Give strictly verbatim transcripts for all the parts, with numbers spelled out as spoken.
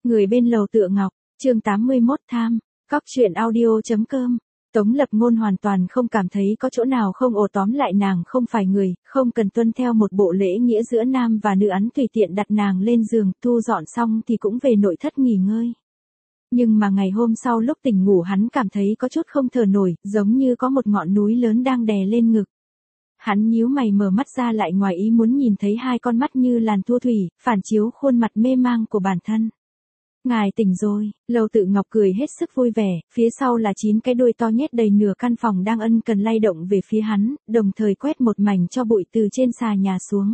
Người bên lầu tựa ngọc, chương tám mươi mốt tham, cóc truyện audio.com. Tống Lập Ngôn hoàn toàn không cảm thấy có chỗ nào không ồ, tóm lại nàng không phải người, không cần tuân theo một bộ lễ nghĩa giữa nam và nữ, ắn tùy tiện đặt nàng lên giường, thu dọn xong thì cũng về nội thất nghỉ ngơi. Nhưng mà ngày hôm sau lúc tỉnh ngủ hắn cảm thấy có chút không thở nổi, giống như có một ngọn núi lớn đang đè lên ngực. Hắn nhíu mày mở mắt ra, lại ngoài ý muốn nhìn thấy hai con mắt như làn thu thủy, phản chiếu khuôn mặt mê mang của bản thân. Ngài tỉnh rồi, Lầu Tự Ngọc cười hết sức vui vẻ, phía sau là chín cái đuôi to nhét đầy nửa căn phòng đang ân cần lay động về phía hắn, đồng thời quét một mảnh cho bụi từ trên xà nhà xuống.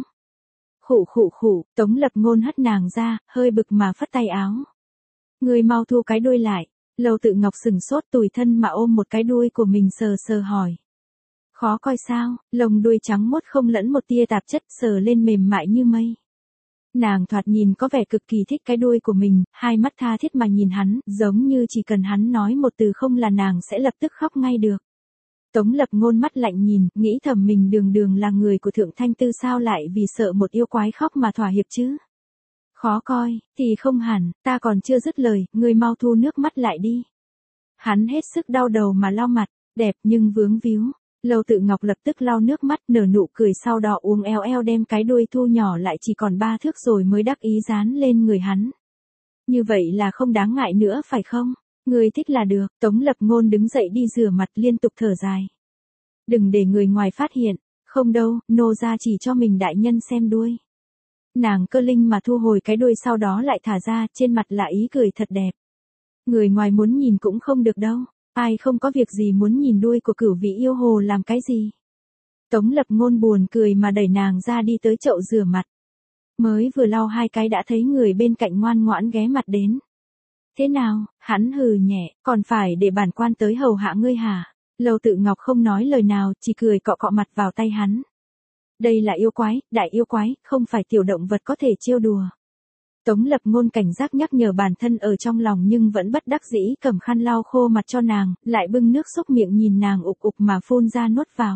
Khụ khụ khụ, Tống Lập Ngôn hất nàng ra, hơi bực mà phất tay áo. Người mau thu cái đuôi lại. Lầu Tự Ngọc sừng sốt, tủi thân mà ôm một cái đuôi của mình sờ sờ hỏi. Khó coi sao? Lông đuôi trắng muốt không lẫn một tia tạp chất, sờ lên mềm mại như mây. Nàng thoạt nhìn có vẻ cực kỳ thích cái đuôi của mình, hai mắt tha thiết mà nhìn hắn, giống như chỉ cần hắn nói một từ không là nàng sẽ lập tức khóc ngay được. Tống Lập Ngôn mắt lạnh nhìn, nghĩ thầm mình đường đường là người của Thượng Thanh Tư sao lại vì sợ một yêu quái khóc mà thỏa hiệp chứ? Khó coi, thì không hẳn, ta còn chưa dứt lời, ngươi mau thu nước mắt lại đi. Hắn hết sức đau đầu mà lau mặt, đẹp nhưng vướng víu. Lầu Tự Ngọc lập tức lau nước mắt, nở nụ cười, sau đó uống eo eo đem cái đuôi thu nhỏ lại chỉ còn ba thước rồi mới đắc ý dán lên người hắn. Như vậy là không đáng ngại nữa phải không? Người thích là được. Tống Lập Ngôn đứng dậy đi rửa mặt, liên tục thở dài. Đừng để người ngoài phát hiện. Không đâu, nô ra chỉ cho mình đại nhân xem đuôi. Nàng cơ linh mà thu hồi cái đuôi, sau đó lại thả ra, trên mặt là ý cười thật đẹp. Người ngoài muốn nhìn cũng không được đâu. Ai không có việc gì muốn nhìn đuôi của cửu vị yêu hồ làm cái gì? Tống Lập Ngôn buồn cười mà đẩy nàng ra đi tới chậu rửa mặt. Mới vừa lau hai cái đã thấy người bên cạnh ngoan ngoãn ghé mặt đến. Thế nào? Hắn hừ nhẹ, còn phải để bản quan tới hầu hạ ngươi hả? Lầu Tự Ngọc không nói lời nào, chỉ cười cọ cọ mặt vào tay hắn. Đây là yêu quái, đại yêu quái, không phải tiểu động vật có thể trêu đùa. Tống Lập Ngôn cảnh giác nhắc nhở bản thân ở trong lòng, nhưng vẫn bất đắc dĩ cầm khăn lau khô mặt cho nàng, lại bưng nước xúc miệng nhìn nàng ục ục mà phun ra nuốt vào.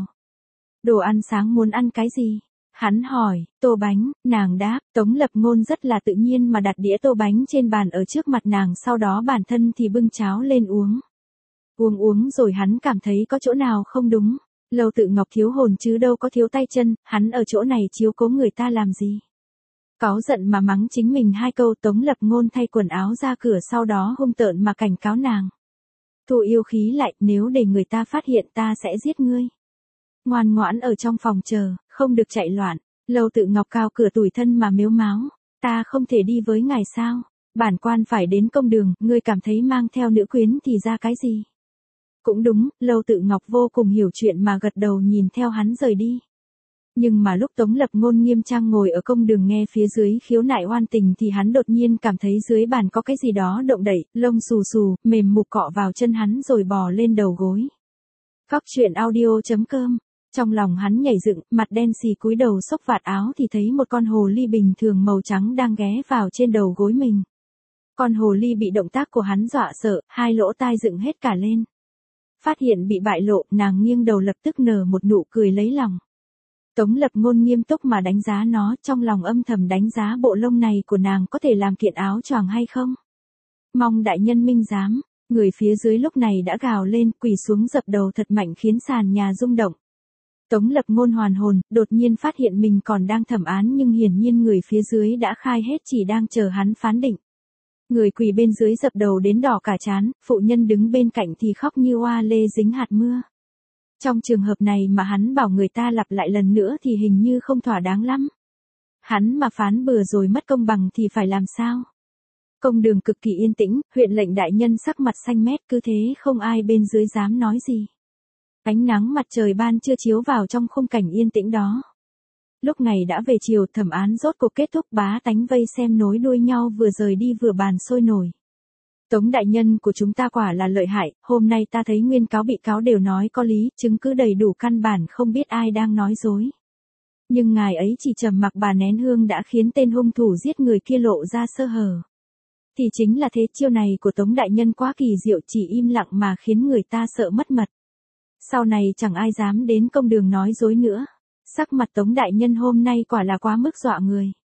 Đồ ăn sáng muốn ăn cái gì? Hắn hỏi. Tô bánh, nàng đáp. Tống Lập Ngôn rất là tự nhiên mà đặt đĩa tô bánh trên bàn ở trước mặt nàng, sau đó bản thân thì bưng cháo lên uống. Uống uống rồi hắn cảm thấy có chỗ nào không đúng. Lầu Tự Ngọc thiếu hồn chứ đâu có thiếu tay chân, hắn ở chỗ này chiếu cố người ta làm gì? Cáu giận mà mắng chính mình hai câu, Tống Lập Ngôn thay quần áo ra cửa, sau đó hung tợn mà cảnh cáo nàng. Thu yêu khí lại, nếu để người ta phát hiện ta sẽ giết ngươi. Ngoan ngoãn ở trong phòng chờ, không được chạy loạn. Lầu Tự Ngọc cao cửa tủi thân mà mếu máo. Ta không thể đi với ngài sao? Bản quan phải đến công đường, ngươi cảm thấy mang theo nữ quyến thì ra cái gì? Cũng đúng, Lầu Tự Ngọc vô cùng hiểu chuyện mà gật đầu nhìn theo hắn rời đi. Nhưng mà lúc Tống Lập Ngôn nghiêm trang ngồi ở công đường nghe phía dưới khiếu nại oan tình thì hắn đột nhiên cảm thấy dưới bàn có cái gì đó động đậy, lông xù xù, mềm mục cọ vào chân hắn rồi bò lên đầu gối. Cóc truyện audio.com. Trong lòng hắn nhảy dựng, mặt đen xì cúi đầu xốc vạt áo thì thấy một con hồ ly bình thường màu trắng đang ghé vào trên đầu gối mình. Con hồ ly bị động tác của hắn dọa sợ, hai lỗ tai dựng hết cả lên. Phát hiện bị bại lộ, nàng nghiêng đầu lập tức nở một nụ cười lấy lòng. Tống Lập Ngôn nghiêm túc mà đánh giá nó, trong lòng âm thầm đánh giá bộ lông này của nàng có thể làm kiện áo choàng hay không. Mong đại nhân minh giám. Người phía dưới lúc này đã gào lên, quỳ xuống dập đầu thật mạnh khiến sàn nhà rung động. Tống Lập Ngôn hoàn hồn, đột nhiên phát hiện mình còn đang thẩm án, nhưng hiển nhiên người phía dưới đã khai hết, chỉ đang chờ hắn phán định. Người quỳ bên dưới dập đầu đến đỏ cả trán, phụ nhân đứng bên cạnh thì khóc như oa lê dính hạt mưa. Trong trường hợp này mà hắn bảo người ta lặp lại lần nữa thì hình như không thỏa đáng lắm. Hắn mà phán bừa rồi mất công bằng thì phải làm sao? Công đường cực kỳ yên tĩnh, huyện lệnh đại nhân sắc mặt xanh mét, cứ thế không ai bên dưới dám nói gì. Ánh nắng mặt trời ban trưa chiếu vào trong khung cảnh yên tĩnh đó. Lúc ngày đã về chiều, thẩm án rốt cuộc kết thúc, bá tánh vây xem nối đuôi nhau vừa rời đi vừa bàn sôi nổi. Tống đại nhân của chúng ta quả là lợi hại, hôm nay ta thấy nguyên cáo bị cáo đều nói có lý, chứng cứ đầy đủ, căn bản không biết ai đang nói dối. Nhưng ngài ấy chỉ trầm mặc bà nén hương đã khiến tên hung thủ giết người kia lộ ra sơ hở. Thì chính là thế, chiêu này của Tống đại nhân quá kỳ diệu, chỉ im lặng mà khiến người ta sợ mất mật. Sau này chẳng ai dám đến công đường nói dối nữa. Sắc mặt Tống đại nhân hôm nay quả là quá mức dọa người.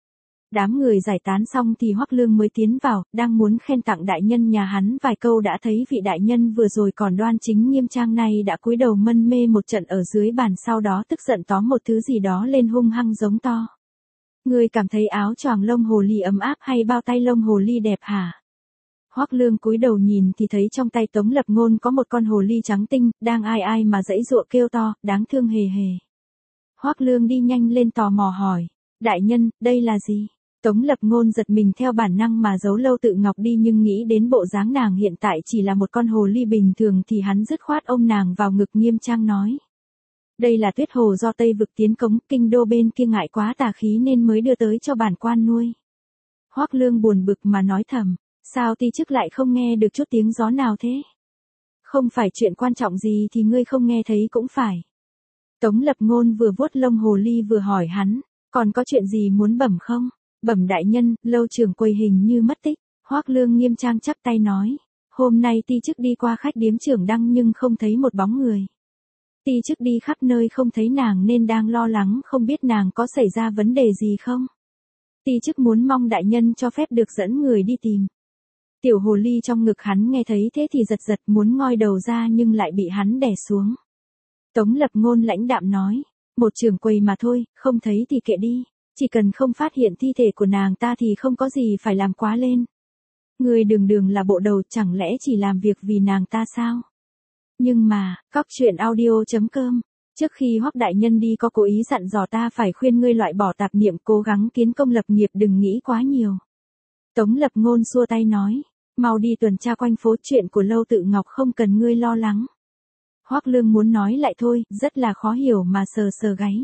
Đám người giải tán xong thì Hoắc Lương mới tiến vào, đang muốn khen tặng đại nhân nhà hắn vài câu đã thấy vị đại nhân vừa rồi còn đoan chính nghiêm trang này đã cúi đầu mân mê một trận ở dưới bàn, sau đó tức giận tóm một thứ gì đó lên hung hăng giống to. Ngươi cảm thấy áo choàng lông hồ ly ấm áp hay bao tay lông hồ ly đẹp hả? Hoắc Lương cúi đầu nhìn thì thấy trong tay Tống Lập Ngôn có một con hồ ly trắng tinh, đang ai ai mà giãy giụa kêu to, đáng thương hề hề. Hoắc Lương đi nhanh lên tò mò hỏi, đại nhân, đây là gì? Tống Lập Ngôn giật mình theo bản năng mà giấu Lâu Tự Ngọc đi, nhưng nghĩ đến bộ dáng nàng hiện tại chỉ là một con hồ ly bình thường thì hắn dứt khoát ôm nàng vào ngực nghiêm trang nói. Đây là tuyết hồ do Tây Vực tiến cống, kinh đô bên kia ngại quá tà khí nên mới đưa tới cho bản quan nuôi. Hoắc Lương buồn bực mà nói thầm, sao ti chức lại không nghe được chút tiếng gió nào thế? Không phải chuyện quan trọng gì thì ngươi không nghe thấy cũng phải. Tống Lập Ngôn vừa vuốt lông hồ ly vừa hỏi hắn, còn có chuyện gì muốn bẩm không? Bẩm đại nhân, Lâu trưởng quầy hình như mất tích. Hoắc Lương nghiêm trang chắp tay nói, hôm nay ti chức đi qua khách điếm Trưởng Đăng nhưng không thấy một bóng người. Ti chức đi khắp nơi không thấy nàng nên đang lo lắng không biết nàng có xảy ra vấn đề gì không. Ti chức muốn mong đại nhân cho phép được dẫn người đi tìm. Tiểu hồ ly trong ngực hắn nghe thấy thế thì giật giật muốn ngoi đầu ra nhưng lại bị hắn đè xuống. Tống Lập Ngôn lãnh đạm nói, một trưởng quầy mà thôi, không thấy thì kệ đi, chỉ cần không phát hiện thi thể của nàng ta thì không có gì phải làm quá lên. Người đường đường là bộ đầu, chẳng lẽ chỉ làm việc vì nàng ta sao? Nhưng mà, cóc truyện audio chấm com, trước khi Hoắc đại nhân đi có cố ý dặn dò ta phải khuyên ngươi loại bỏ tạp niệm, cố gắng kiến công lập nghiệp, đừng nghĩ quá nhiều. Tống Lập Ngôn xua tay nói, mau đi tuần tra quanh phố, chuyện của Lâu Tự Ngọc không cần ngươi lo lắng. Hoắc Lương muốn nói lại thôi, rất là khó hiểu mà sờ sờ gáy.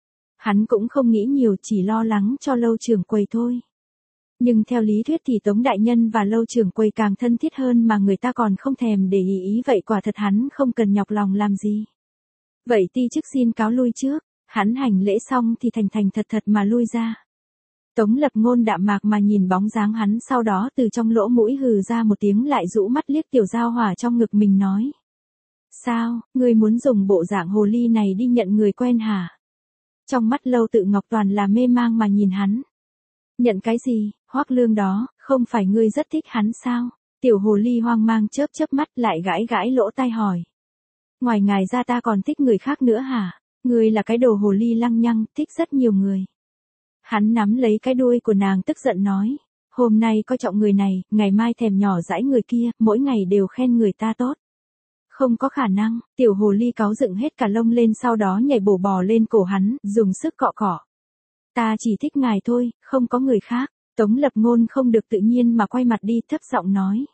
Hắn cũng không nghĩ nhiều, chỉ lo lắng cho Lâu trưởng quầy thôi. Nhưng theo lý thuyết thì Tống đại nhân và Lâu trưởng quầy càng thân thiết hơn mà người ta còn không thèm để ý, ý vậy quả thật hắn không cần nhọc lòng làm gì. Vậy ti chức xin cáo lui trước. Hắn hành lễ xong thì thành thành thật thật mà lui ra. Tống Lập Ngôn đạm mạc mà nhìn bóng dáng hắn, sau đó từ trong lỗ mũi hừ ra một tiếng, lại rũ mắt liếc tiểu giao hỏa trong ngực mình nói. Sao, ngươi muốn dùng bộ dạng hồ ly này đi nhận người quen hả? Trong mắt Lâu Tự Ngọc toàn là mê mang mà nhìn hắn. Nhận cái gì, Hoắc Lương đó, không phải ngươi rất thích hắn sao? Tiểu hồ ly hoang mang chớp chớp mắt lại gãi gãi lỗ tai hỏi. Ngoài ngài ra ta còn thích người khác nữa hả? Ngươi là cái đồ hồ ly lăng nhăng, thích rất nhiều người. Hắn nắm lấy cái đuôi của nàng tức giận nói. Hôm nay coi trọng người này, ngày mai thèm nhỏ dãi người kia, mỗi ngày đều khen người ta tốt. Không có khả năng, tiểu hồ ly cáu dựng hết cả lông lên, sau đó nhảy bổ bò lên cổ hắn, dùng sức cọ cọ. Ta chỉ thích ngài thôi, không có người khác. Tống Lập Ngôn không được tự nhiên mà quay mặt đi, thấp giọng nói.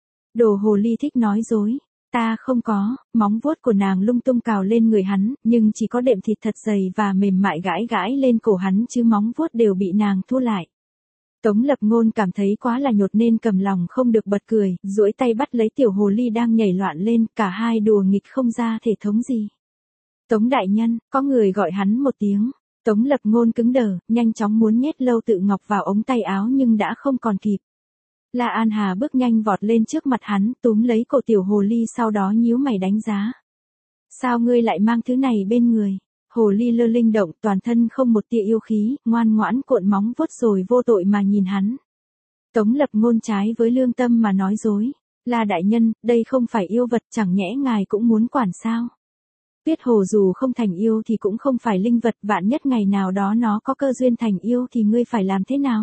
Đồ hồ ly thích nói dối. Ta không có. Móng vuốt của nàng lung tung cào lên người hắn, nhưng chỉ có đệm thịt thật dày và mềm mại gãi gãi lên cổ hắn, chứ móng vuốt đều bị nàng thua lại. Tống Lập Ngôn cảm thấy quá là nhột nên cầm lòng không được bật cười, duỗi tay bắt lấy tiểu hồ ly đang nhảy loạn lên, cả hai đùa nghịch không ra thể thống gì. Tống đại nhân, có người gọi hắn một tiếng. Tống Lập Ngôn cứng đờ, nhanh chóng muốn nhét Lâu Tự Ngọc vào ống tay áo nhưng đã không còn kịp. La An Hà bước nhanh vọt lên trước mặt hắn, túm lấy cổ tiểu hồ ly, sau đó nhíu mày đánh giá. Sao ngươi lại mang thứ này bên người? Hồ ly lơ linh động, toàn thân không một tia yêu khí, ngoan ngoãn cuộn móng vuốt rồi vô tội mà nhìn hắn. Tống Lập Ngôn trái với lương tâm mà nói dối. La đại nhân, đây không phải yêu vật, chẳng nhẽ ngài cũng muốn quản sao? Tuyết hồ dù không thành yêu thì cũng không phải linh vật, vạn nhất ngày nào đó nó có cơ duyên thành yêu thì ngươi phải làm thế nào?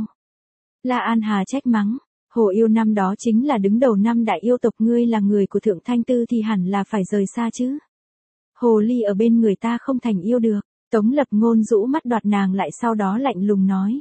La An Hà trách mắng. Hồ yêu năm đó chính là đứng đầu năm đại yêu tộc, ngươi là người của Thượng Thanh Tư thì hẳn là phải rời xa chứ. Hồ ly ở bên người ta không thành yêu được. Tống Lập Ngôn rũ mắt đoạt nàng lại, sau đó lạnh lùng nói.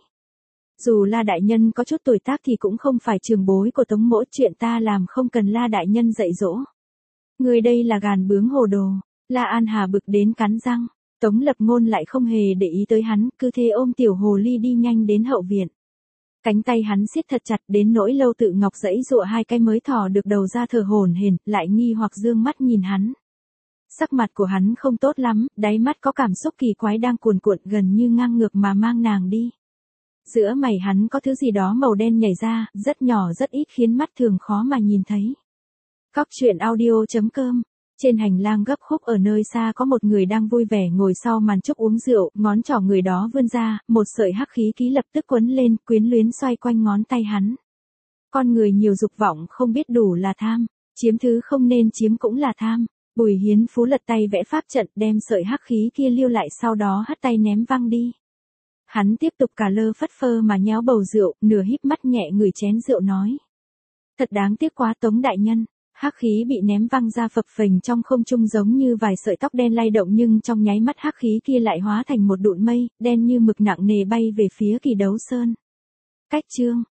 Dù La đại nhân có chút tuổi tác thì cũng không phải trường bối của Tống mỗ, chuyện ta làm không cần La đại nhân dạy dỗ. Người đây là gàn bướng hồ đồ. La An Hà bực đến cắn răng. Tống Lập Ngôn lại không hề để ý tới hắn, cứ thế ôm tiểu hồ ly đi nhanh đến hậu viện. Cánh tay hắn siết thật chặt đến nỗi Lâu Tự Ngọc giãy giụa hai cái mới thò được đầu ra, thở hổn hển, lại nghi hoặc dương mắt nhìn hắn. Sắc mặt của hắn không tốt lắm, đáy mắt có cảm xúc kỳ quái đang cuồn cuộn, gần như ngang ngược mà mang nàng đi. Giữa mày hắn có thứ gì đó màu đen nhảy ra, rất nhỏ rất ít khiến mắt thường khó mà nhìn thấy. Cóc truyện audio chấm com Trên hành lang gấp khúc ở nơi xa có một người đang vui vẻ ngồi sau màn trúc uống rượu, ngón trỏ người đó vươn ra, một sợi hắc khí ký lập tức quấn lên, quyến luyến xoay quanh ngón tay hắn. Con người nhiều dục vọng không biết đủ là tham, chiếm thứ không nên chiếm cũng là tham. Bùi Hiến Phú lật tay vẽ pháp trận đem sợi hắc khí kia lưu lại sau đó hất tay ném văng đi. Hắn tiếp tục cả lơ phất phơ mà nhéo bầu rượu, nửa híp mắt nhẹ ngửi chén rượu nói. Thật đáng tiếc quá Tống đại nhân. Hắc khí bị ném văng ra phập phình trong không trung giống như vài sợi tóc đen lay động nhưng trong nháy mắt hắc khí kia lại hóa thành một đụn mây, đen như mực nặng nề bay về phía Kỳ Đấu Sơn. Cách chương